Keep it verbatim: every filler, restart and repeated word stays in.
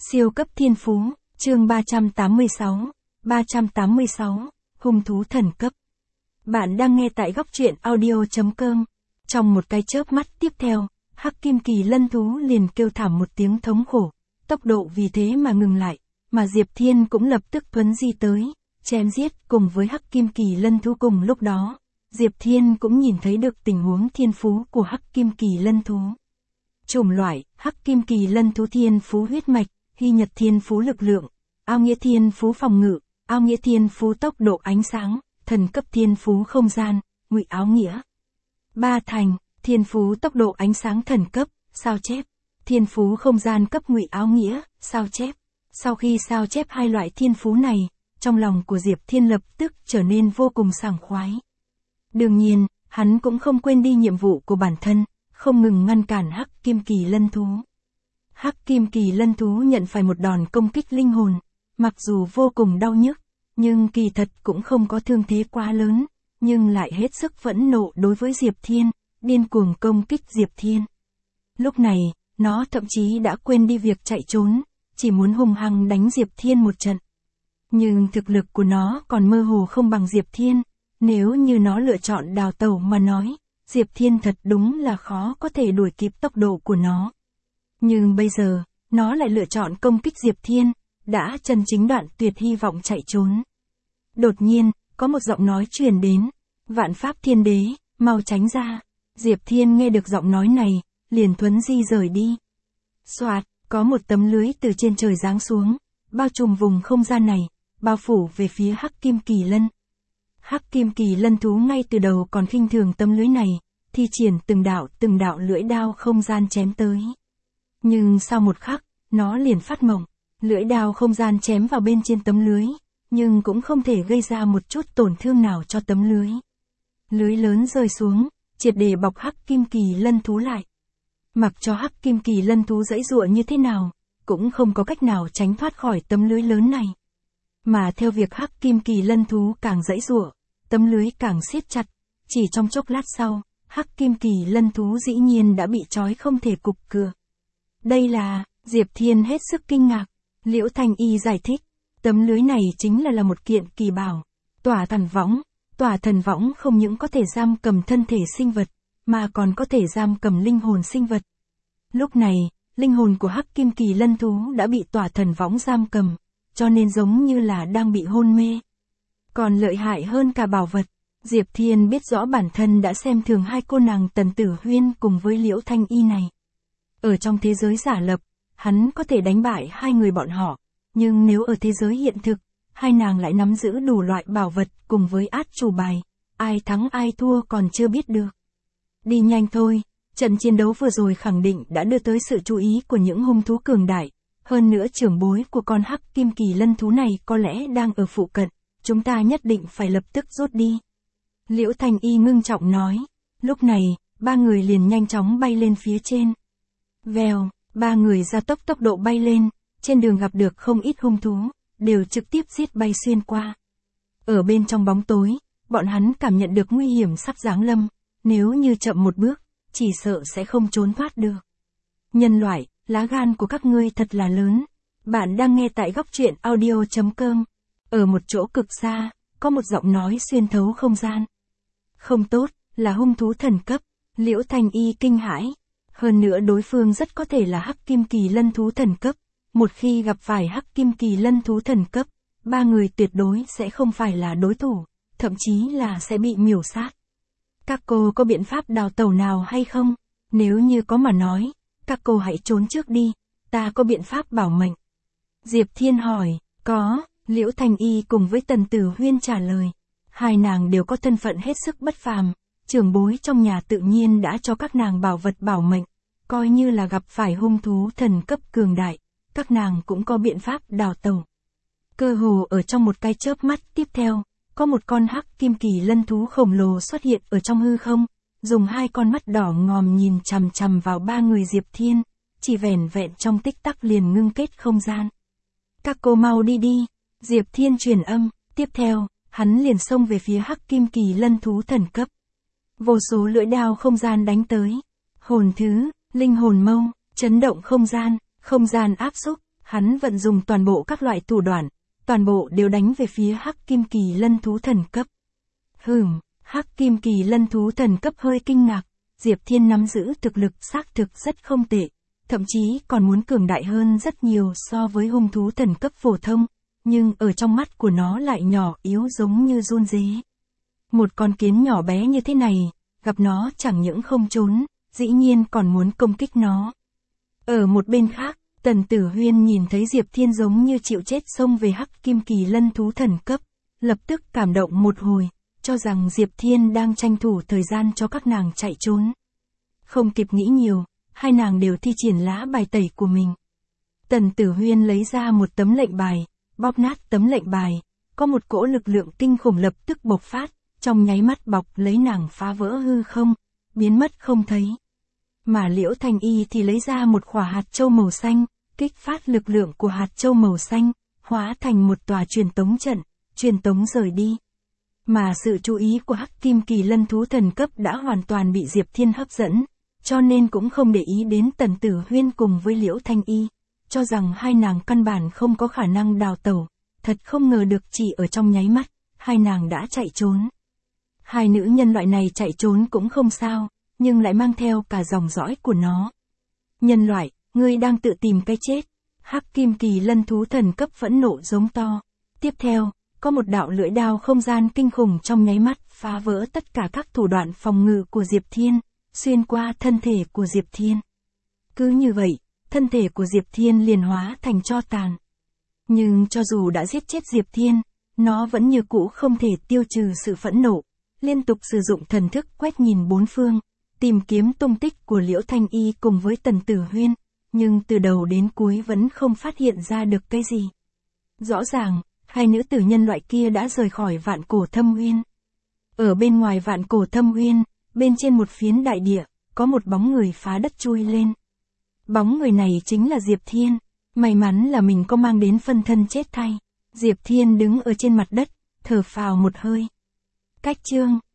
Siêu cấp thiên phú, chương ba trăm tám mươi sáu, ba trăm tám mươi sáu, hung thú thần cấp. Bạn đang nghe tại góc truyện audio chấm com. Trong một cái chớp mắt tiếp theo, Hắc Kim Kỳ Lân thú liền kêu thảm một tiếng thống khổ, tốc độ vì thế mà ngừng lại, mà Diệp Thiên cũng lập tức thuấn di tới, chém giết cùng với Hắc Kim Kỳ Lân thú. Cùng lúc đó, Diệp Thiên cũng nhìn thấy được tình huống thiên phú của Hắc Kim Kỳ Lân thú. Chủng loại, Hắc Kim Kỳ Lân thú thiên phú huyết mạch, Hy Nhật thiên phú lực lượng, Ao Nghĩa thiên phú phòng ngự, Ao Nghĩa thiên phú tốc độ ánh sáng, thần cấp thiên phú không gian, Ngụy Áo Nghĩa. Ba Thành, thiên phú tốc độ ánh sáng thần cấp, sao chép, thiên phú không gian cấp Ngụy Áo Nghĩa, sao chép. Sau khi sao chép hai loại thiên phú này, trong lòng của Diệp Thiên lập tức trở nên vô cùng sảng khoái. Đương nhiên, hắn cũng không quên đi nhiệm vụ của bản thân, không ngừng ngăn cản Hắc Kim Kỳ Lân thú. Hắc Kim Kỳ Lân thú nhận phải một đòn công kích linh hồn, mặc dù vô cùng đau nhức, nhưng kỳ thật cũng không có thương thế quá lớn, nhưng lại hết sức phẫn nộ đối với Diệp Thiên, điên cuồng công kích Diệp Thiên. Lúc này, nó thậm chí đã quên đi việc chạy trốn, chỉ muốn hung hăng đánh Diệp Thiên một trận. Nhưng thực lực của nó còn mơ hồ không bằng Diệp Thiên, nếu như nó lựa chọn đào tẩu mà nói, Diệp Thiên thật đúng là khó có thể đuổi kịp tốc độ của nó. Nhưng bây giờ, nó lại lựa chọn công kích Diệp Thiên, đã chân chính đoạn tuyệt hy vọng chạy trốn. Đột nhiên, có một giọng nói truyền đến, Vạn Pháp Thiên Đế, mau tránh ra. Diệp Thiên nghe được giọng nói này, liền thuấn di rời đi. Soạt, có một tấm lưới từ trên trời giáng xuống, bao trùm vùng không gian này, bao phủ về phía Hắc Kim Kỳ Lân. Hắc Kim Kỳ Lân thú ngay từ đầu còn khinh thường tấm lưới này, thi triển từng đạo từng đạo lưỡi đao không gian chém tới. Nhưng sau một khắc, nó liền phát mộng, lưỡi đao không gian chém vào bên trên tấm lưới, nhưng cũng không thể gây ra một chút tổn thương nào cho tấm lưới. Lưới lớn rơi xuống, triệt để bọc Hắc Kim Kỳ Lân thú lại. Mặc cho Hắc Kim Kỳ Lân thú giãy giụa như thế nào, cũng không có cách nào tránh thoát khỏi tấm lưới lớn này. Mà theo việc Hắc Kim Kỳ Lân thú càng giãy giụa, tấm lưới càng siết chặt, chỉ trong chốc lát sau, Hắc Kim Kỳ Lân thú dĩ nhiên đã bị trói không thể cục cựa. Đây là, Diệp Thiên hết sức kinh ngạc, Liễu Thanh Y giải thích, tấm lưới này chính là là một kiện kỳ bảo, tỏa thần võng, tỏa thần võng không những có thể giam cầm thân thể sinh vật, mà còn có thể giam cầm linh hồn sinh vật. Lúc này, linh hồn của Hắc Kim Kỳ Lân thú đã bị tỏa thần võng giam cầm, cho nên giống như là đang bị hôn mê. Còn lợi hại hơn cả bảo vật, Diệp Thiên biết rõ bản thân đã xem thường hai cô nàng Tần Tử Huyên cùng với Liễu Thanh Y này. Ở trong thế giới giả lập, hắn có thể đánh bại hai người bọn họ, nhưng nếu ở thế giới hiện thực, hai nàng lại nắm giữ đủ loại bảo vật cùng với át chủ bài, ai thắng ai thua còn chưa biết được. Đi nhanh thôi, trận chiến đấu vừa rồi khẳng định đã đưa tới sự chú ý của những hung thú cường đại, hơn nữa trưởng bối của con Hắc Kim Kỳ Lân thú này có lẽ đang ở phụ cận, chúng ta nhất định phải lập tức rút đi. Liễu Thanh Y ngưng trọng nói, lúc này, ba người liền nhanh chóng bay lên phía trên. Vèo, ba người gia tốc tốc độ bay lên, trên đường gặp được không ít hung thú, đều trực tiếp giết bay xuyên qua. Ở bên trong bóng tối, bọn hắn cảm nhận được nguy hiểm sắp giáng lâm, nếu như chậm một bước, chỉ sợ sẽ không trốn thoát được. Nhân loại, lá gan của các ngươi thật là lớn. Bạn đang nghe tại góc truyện audio chấm com. Ở một chỗ cực xa, có một giọng nói xuyên thấu không gian. Không tốt, là hung thú thần cấp. Liễu Thanh Y kinh hãi. Hơn nữa đối phương rất có thể là Hắc Kim Kỳ Lân thú thần cấp. Một khi gặp phải Hắc Kim Kỳ Lân thú thần cấp, ba người tuyệt đối sẽ không phải là đối thủ, thậm chí là sẽ bị miểu sát. Các cô có biện pháp đào tẩu nào hay không? Nếu như có mà nói, các cô hãy trốn trước đi, ta có biện pháp bảo mệnh. Diệp Thiên hỏi, có, Liễu Thanh Y cùng với Tần Tử Huyên trả lời. Hai nàng đều có thân phận hết sức bất phàm, trưởng bối trong nhà tự nhiên đã cho các nàng bảo vật bảo mệnh, coi như là gặp phải hung thú thần cấp cường đại, các nàng cũng có biện pháp đào tẩu. Cơ hồ ở trong một cái chớp mắt tiếp theo, có một con Hắc Kim Kỳ Lân thú khổng lồ xuất hiện ở trong hư không, dùng hai con mắt đỏ ngòm nhìn chằm chằm vào ba người Diệp Thiên, chỉ vẻn vẹn trong tích tắc liền ngưng kết không gian. Các cô mau đi đi, Diệp Thiên truyền âm, tiếp theo, hắn liền xông về phía Hắc Kim Kỳ Lân thú thần cấp. Vô số lưỡi đao không gian đánh tới, hồn thứ, linh hồn mâu, chấn động không gian, không gian áp xúc, Hắn vận dùng toàn bộ các loại thủ đoạn, toàn bộ đều đánh về phía Hắc Kim Kỳ Lân thú thần cấp. Hừm, Hắc Kim Kỳ Lân thú thần cấp hơi kinh ngạc, Diệp Thiên nắm giữ thực lực xác thực rất không tệ, thậm chí còn muốn cường đại hơn rất nhiều so với hung thú thần cấp phổ thông, nhưng ở trong mắt của nó lại nhỏ yếu giống như giun dế. Một con kiến nhỏ bé như thế này, gặp nó chẳng những không trốn, dĩ nhiên còn muốn công kích nó. Ở một bên khác, Tần Tử Huyên nhìn thấy Diệp Thiên giống như chịu chết xông về Hắc Kim Kỳ Lân thú thần cấp, lập tức cảm động một hồi, cho rằng Diệp Thiên đang tranh thủ thời gian cho các nàng chạy trốn. Không kịp nghĩ nhiều, hai nàng đều thi triển lá bài tẩy của mình. Tần Tử Huyên lấy ra một tấm lệnh bài, bóp nát tấm lệnh bài, có một cỗ lực lượng kinh khủng lập tức bộc phát, trong nháy mắt bọc lấy nàng phá vỡ hư không, biến mất không thấy. Mà Liễu Thanh Y thì lấy ra một quả hạt châu màu xanh, kích phát lực lượng của hạt châu màu xanh, hóa thành một tòa truyền tống trận, truyền tống rời đi. Mà sự chú ý của Hắc Kim Kỳ Lân thú thần cấp đã hoàn toàn bị Diệp Thiên hấp dẫn, cho nên cũng không để ý đến Tần Tử Huyên cùng với Liễu Thanh Y, cho rằng hai nàng căn bản không có khả năng đào tẩu, thật không ngờ được chỉ ở trong nháy mắt, hai nàng đã chạy trốn. Hai nữ nhân loại này chạy trốn cũng không sao, nhưng lại mang theo cả dòng dõi của nó. Nhân loại, ngươi đang tự tìm cái chết. Hắc Kim Kỳ Lân thú thần cấp phẫn nộ giống to. Tiếp theo, có một đạo lưỡi đao không gian kinh khủng trong nháy mắt phá vỡ tất cả các thủ đoạn phòng ngự của Diệp Thiên, xuyên qua thân thể của Diệp Thiên. Cứ như vậy, thân thể của Diệp Thiên liền hóa thành tro tàn. Nhưng cho dù đã giết chết Diệp Thiên, nó vẫn như cũ không thể tiêu trừ sự phẫn nộ, liên tục sử dụng thần thức quét nhìn bốn phương, tìm kiếm tung tích của Liễu Thanh Y cùng với Tần Tử Huyên, nhưng từ đầu đến cuối vẫn không phát hiện ra được cái gì. Rõ ràng, hai nữ tử nhân loại kia đã rời khỏi Vạn Cổ Thâm Uyên. Ở bên ngoài Vạn Cổ Thâm Uyên, bên trên một phiến đại địa, có một bóng người phá đất chui lên. Bóng người này chính là Diệp Thiên, may mắn là mình có mang đến phân thân chết thay. Diệp Thiên đứng ở trên mặt đất, thở phào một hơi. Cách chương